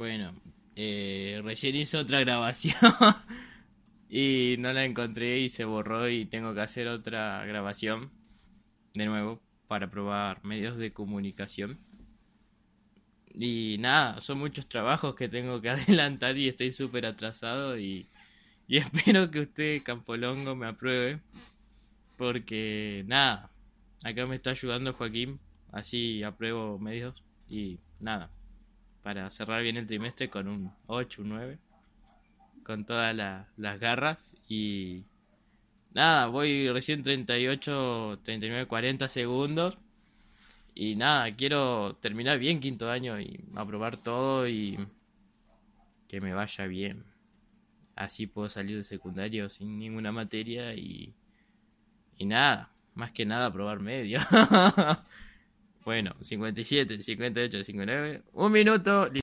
Bueno, recién hice otra grabación y no la encontré y se borró y tengo que hacer otra grabación de nuevo para probar medios de comunicación. Y nada, son muchos trabajos que tengo que adelantar y estoy súper atrasado y espero que usted, Campolongo, me apruebe porque nada, acá me está ayudando Joaquín, así apruebo medios y nada, para cerrar bien el trimestre con un 8 un 9 con todas las garras y nada, voy recién 38, 39, 40 segundos y nada, quiero terminar bien quinto año y aprobar todo y que me vaya bien. Así puedo salir de secundario sin ninguna materia y nada, más que nada aprobar medio. Bueno, 57, 58, 59, un minuto.